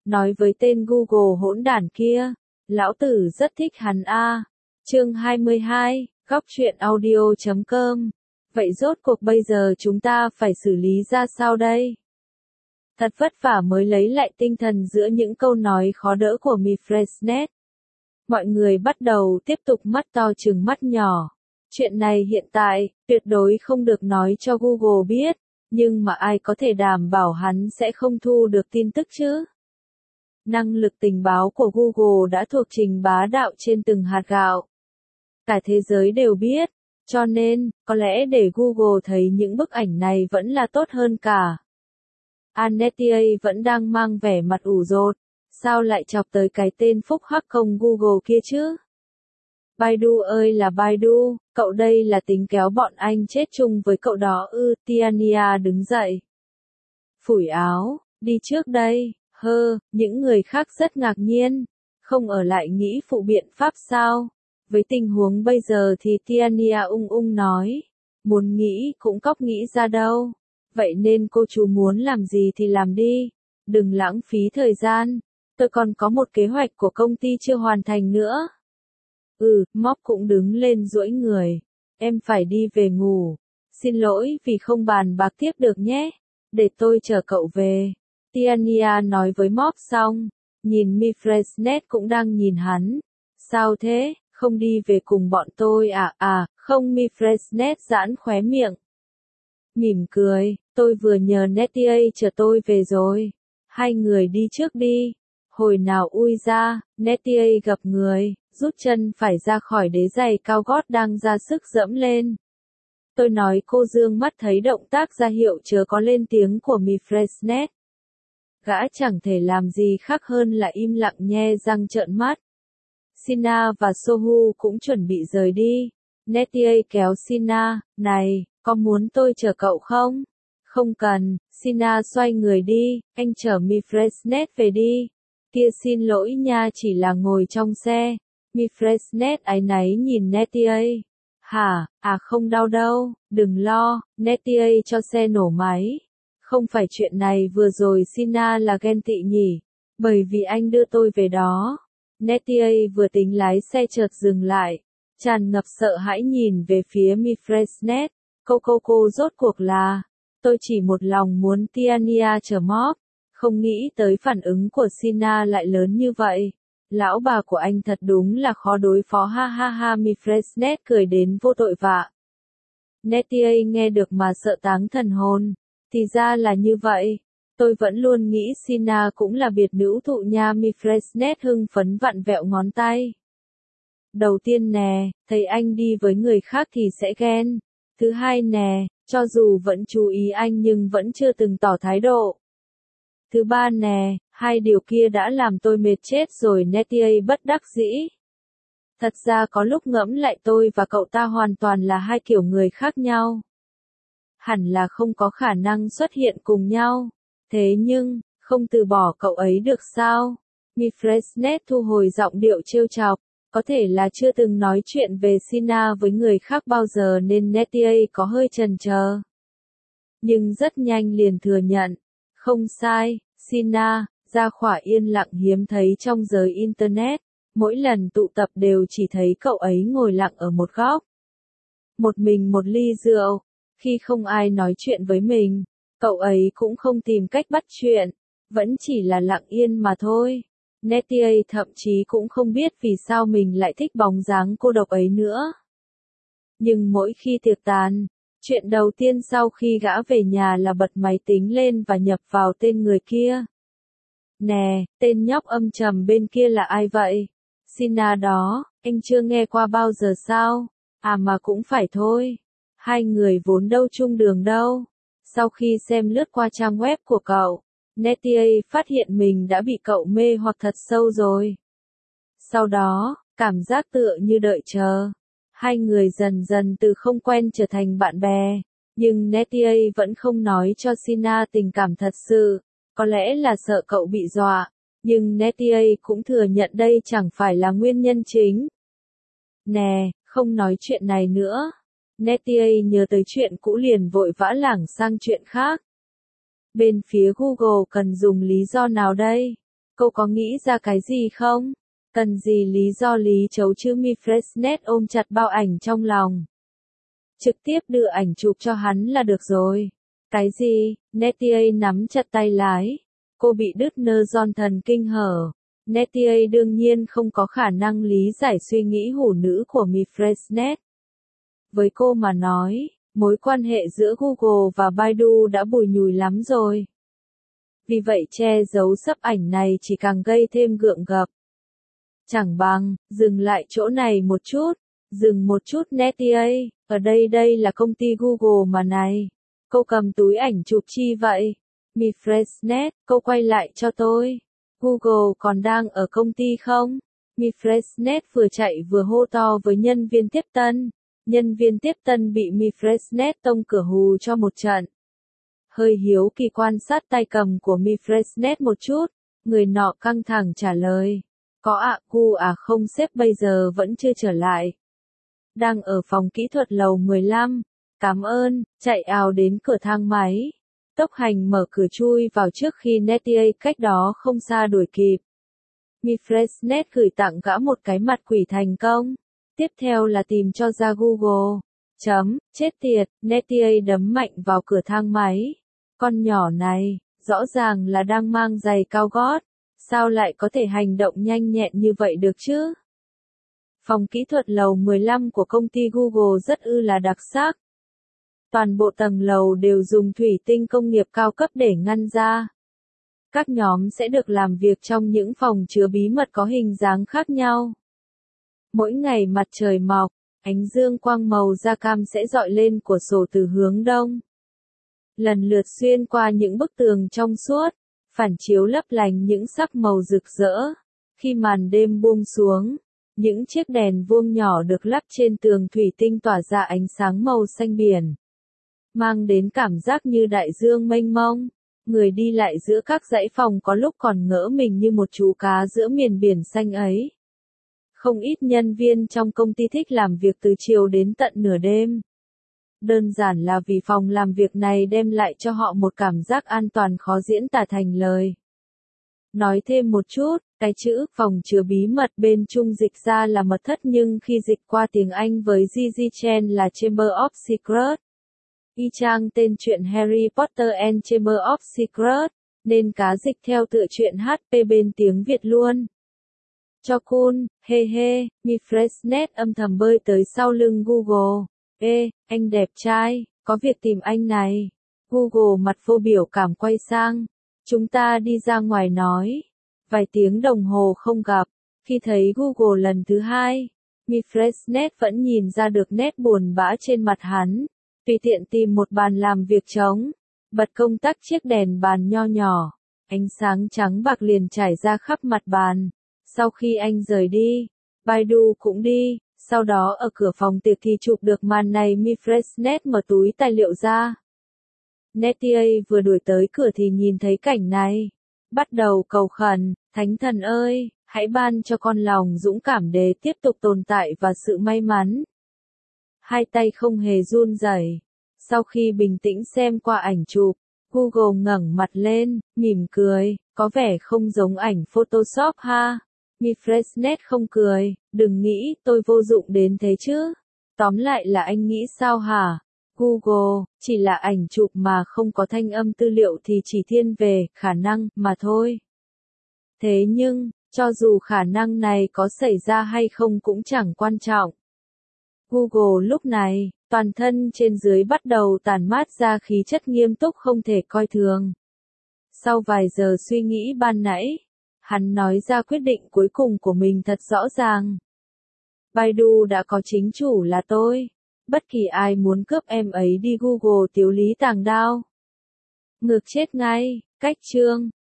nói với tên Google hỗn đản kia, lão tử rất thích hắn a. Chương 22, góc truyện audio.com. Vậy rốt cuộc bây giờ chúng ta phải xử lý ra sao đây? Thật vất vả mới lấy lại tinh thần giữa những câu nói khó đỡ của Mifresnet. Mọi người bắt đầu tiếp tục mắt to trừng mắt nhỏ. Chuyện này hiện tại, tuyệt đối không được nói cho Google biết, nhưng mà ai có thể đảm bảo hắn sẽ không thu được tin tức chứ? Năng lực tình báo của Google đã thuộc trình bá đạo trên từng hạt gạo. Cả thế giới đều biết, cho nên, có lẽ để Google thấy những bức ảnh này vẫn là tốt hơn cả. Annetia vẫn đang mang vẻ mặt ủ rột, sao lại chọc tới cái tên phúc hắc công Google kia chứ? Baidu ơi là Baidu, cậu đây là tính kéo bọn anh chết chung với cậu đó ư? Tiania đứng dậy. Phủi áo, đi trước đây, những người khác rất ngạc nhiên, không ở lại nghĩ phụ biện pháp sao? Với tình huống bây giờ thì Tiania ung nói, muốn nghĩ cũng cóc nghĩ ra đâu, vậy nên cô chú muốn làm gì thì làm đi, đừng lãng phí thời gian, tôi còn có một kế hoạch của công ty chưa hoàn thành nữa. Mop cũng đứng lên duỗi người, em phải đi về ngủ, xin lỗi vì không bàn bạc tiếp được nhé, để tôi chở cậu về. Tiania nói với Mop xong, nhìn Mifresnet cũng đang nhìn hắn, sao thế? Không đi về cùng bọn tôi à? Không. Mifresnet giãn khóe miệng. Mỉm cười, tôi vừa nhờ Nettie chờ tôi về rồi. Hai người đi trước đi. Hồi nào ui ra, Nettie gặp người, rút chân phải ra khỏi đế giày cao gót đang ra sức dẫm lên. Tôi nói cô dương mắt thấy động tác ra hiệu chớ có lên tiếng của Mifresnet. Gã chẳng thể làm gì khác hơn là im lặng nhe răng trợn mắt. Sina và Sohu cũng chuẩn bị rời đi. Nettie kéo Sina, này, có muốn tôi chở cậu không? Không cần, Sina xoay người đi, anh chở Mifresnet về đi. Kia xin lỗi nha, chỉ là ngồi trong xe. Mifresnet áy náy nhìn Nettie. Hả, không đau đâu, đừng lo, Nettie cho xe nổ máy. Không phải chuyện này vừa rồi Sina là ghen tị nhỉ, bởi vì anh đưa tôi về đó. Nettie vừa tính lái xe chợt dừng lại, tràn ngập sợ hãi nhìn về phía Mifresnet. Cô rốt cuộc là, tôi chỉ một lòng muốn Tiania chở Mop, không nghĩ tới phản ứng của Sina lại lớn như vậy. Lão bà của anh thật đúng là khó đối phó ha. Mifresnet cười đến vô tội vạ. Nettie nghe được mà sợ táng thần hồn, thì ra là như vậy. Tôi vẫn luôn nghĩ Sina cũng là biệt nữ thụ nha. Mifresnet hưng phấn vặn vẹo ngón tay. Đầu tiên nè, thấy anh đi với người khác thì sẽ ghen. Thứ hai nè, cho dù vẫn chú ý anh nhưng vẫn chưa từng tỏ thái độ. Thứ ba nè, hai điều kia đã làm tôi mệt chết rồi. Nettie bất đắc dĩ. Thật ra có lúc ngẫm lại tôi và cậu ta hoàn toàn là hai kiểu người khác nhau. Hẳn là không có khả năng xuất hiện cùng nhau. Thế nhưng, không từ bỏ cậu ấy được sao? Mifresnet thu hồi giọng điệu trêu chọc, có thể là chưa từng nói chuyện về Sina với người khác bao giờ nên Nettie có hơi chần chờ. Nhưng rất nhanh liền thừa nhận, không sai, Sina, ra khỏa yên lặng hiếm thấy trong giới Internet, mỗi lần tụ tập đều chỉ thấy cậu ấy ngồi lặng ở một góc. Một mình một ly rượu, khi không ai nói chuyện với mình. Cậu ấy cũng không tìm cách bắt chuyện, vẫn chỉ là lặng yên mà thôi. Nettie thậm chí cũng không biết vì sao mình lại thích bóng dáng cô độc ấy nữa. Nhưng mỗi khi tiệc tàn, chuyện đầu tiên sau khi gã về nhà là bật máy tính lên và nhập vào tên người kia. Nè, tên nhóc âm trầm bên kia là ai vậy? Sina đó, anh chưa nghe qua bao giờ sao? Mà cũng phải thôi. Hai người vốn đâu chung đường đâu. Sau khi xem lướt qua trang web của cậu, Nettie phát hiện mình đã bị cậu mê hoặc thật sâu rồi. Sau đó, cảm giác tựa như đợi chờ. Hai người dần dần từ không quen trở thành bạn bè. Nhưng Nettie vẫn không nói cho Sina tình cảm thật sự. Có lẽ là sợ cậu bị dọa. Nhưng Nettie cũng thừa nhận đây chẳng phải là nguyên nhân chính. Nè, không nói chuyện này nữa. Nettie nhớ tới chuyện cũ liền vội vã lảng sang chuyện khác. Bên phía Google cần dùng lý do nào đây? Cô có nghĩ ra cái gì không? Cần gì lý do lý chấu chứ? Mifresnet ôm chặt bao ảnh trong lòng. Trực tiếp đưa ảnh chụp cho hắn là được rồi. Cái gì? Nettie nắm chặt tay lái. Cô bị đứt nơ giòn thần kinh hở. Nettie đương nhiên không có khả năng lý giải suy nghĩ hủ nữ của Mifresnet. Với cô mà nói, mối quan hệ giữa Google và Baidu đã bùi nhùi lắm rồi. Vì vậy che giấu sấp ảnh này chỉ càng gây thêm gượng gập. Chẳng bằng, dừng lại chỗ này một chút. Dừng một chút Nettie, ở đây là công ty Google mà này. Cô cầm túi ảnh chụp chi vậy? Mifresnet, cô quay lại cho tôi. Google còn đang ở công ty không? Mifresnet vừa chạy vừa hô to với nhân viên tiếp tân. Nhân viên tiếp tân bị Mifresnet tông cửa hù cho một trận. Hơi hiếu kỳ quan sát tay cầm của Mifresnet một chút, người nọ căng thẳng trả lời. Có ạ, không sếp bây giờ vẫn chưa trở lại. Đang ở phòng kỹ thuật lầu 15. Cảm ơn, chạy ào đến cửa thang máy. Tốc hành mở cửa chui vào trước khi Nettie cách đó không xa đuổi kịp. Mifresnet gửi tặng gã một cái mặt quỷ thành công. Tiếp theo là tìm cho ra Google. Chết tiệt, Nettie đấm mạnh vào cửa thang máy. Con nhỏ này, rõ ràng là đang mang giày cao gót. Sao lại có thể hành động nhanh nhẹn như vậy được chứ? Phòng kỹ thuật lầu 15 của công ty Google rất là đặc sắc. Toàn bộ tầng lầu đều dùng thủy tinh công nghiệp cao cấp để ngăn ra. Các nhóm sẽ được làm việc trong những phòng chứa bí mật có hình dáng khác nhau. Mỗi ngày mặt trời mọc, ánh dương quang màu da cam sẽ rọi lên cửa sổ từ hướng đông. Lần lượt xuyên qua những bức tường trong suốt, phản chiếu lấp lánh những sắc màu rực rỡ. Khi màn đêm buông xuống, những chiếc đèn vuông nhỏ được lắp trên tường thủy tinh tỏa ra ánh sáng màu xanh biển, mang đến cảm giác như đại dương mênh mông. Người đi lại giữa các dãy phòng có lúc còn ngỡ mình như một chú cá giữa miền biển xanh ấy. Không ít nhân viên trong công ty thích làm việc từ chiều đến tận nửa đêm. Đơn giản là vì phòng làm việc này đem lại cho họ một cảm giác an toàn khó diễn tả thành lời. Nói thêm một chút, cái chữ phòng chứa bí mật bên Trung dịch ra là mật thất nhưng khi dịch qua tiếng Anh với Gigi Chen là Chamber of Secrets. Y chang tên truyện Harry Potter and Chamber of Secrets, nên cá dịch theo tựa truyện HP bên tiếng Việt luôn. Cho cool, Mifresnet âm thầm bơi tới sau lưng Google. Ê, anh đẹp trai, có việc tìm anh này. Google mặt vô biểu cảm quay sang. Chúng ta đi ra ngoài nói. Vài tiếng đồng hồ không gặp. Khi thấy Google lần thứ hai, Mifresnet vẫn nhìn ra được nét buồn bã trên mặt hắn. Tùy tiện tìm một bàn làm việc trống. Bật công tắc chiếc đèn bàn nho nhỏ. Ánh sáng trắng bạc liền trải ra khắp mặt bàn. Sau khi anh rời đi, Baidu cũng đi. Sau đó ở cửa phòng tiệc thì chụp được màn này. Mifresnet mở túi tài liệu ra. Nettie vừa đuổi tới cửa thì nhìn thấy cảnh này. Bắt đầu cầu khẩn, Thánh thần ơi, hãy ban cho con lòng dũng cảm để tiếp tục tồn tại và sự may mắn. Hai tay không hề run rẩy. Sau khi bình tĩnh xem qua ảnh chụp, Google ngẩng mặt lên, mỉm cười, có vẻ không giống ảnh Photoshop ha. Mifresnet không cười, đừng nghĩ tôi vô dụng đến thế chứ. Tóm lại là anh nghĩ sao hả? Google, chỉ là ảnh chụp mà không có thanh âm tư liệu thì chỉ thiên về khả năng mà thôi. Thế nhưng, cho dù khả năng này có xảy ra hay không cũng chẳng quan trọng. Google lúc này, toàn thân trên dưới bắt đầu tản mát ra khí chất nghiêm túc không thể coi thường. Sau vài giờ suy nghĩ ban nãy, hắn nói ra quyết định cuối cùng của mình thật rõ ràng. Baidu đã có chính chủ là tôi. Bất kỳ ai muốn cướp em ấy đi Google tiếu lý tàng đao. Ngược chết ngay, cách chương.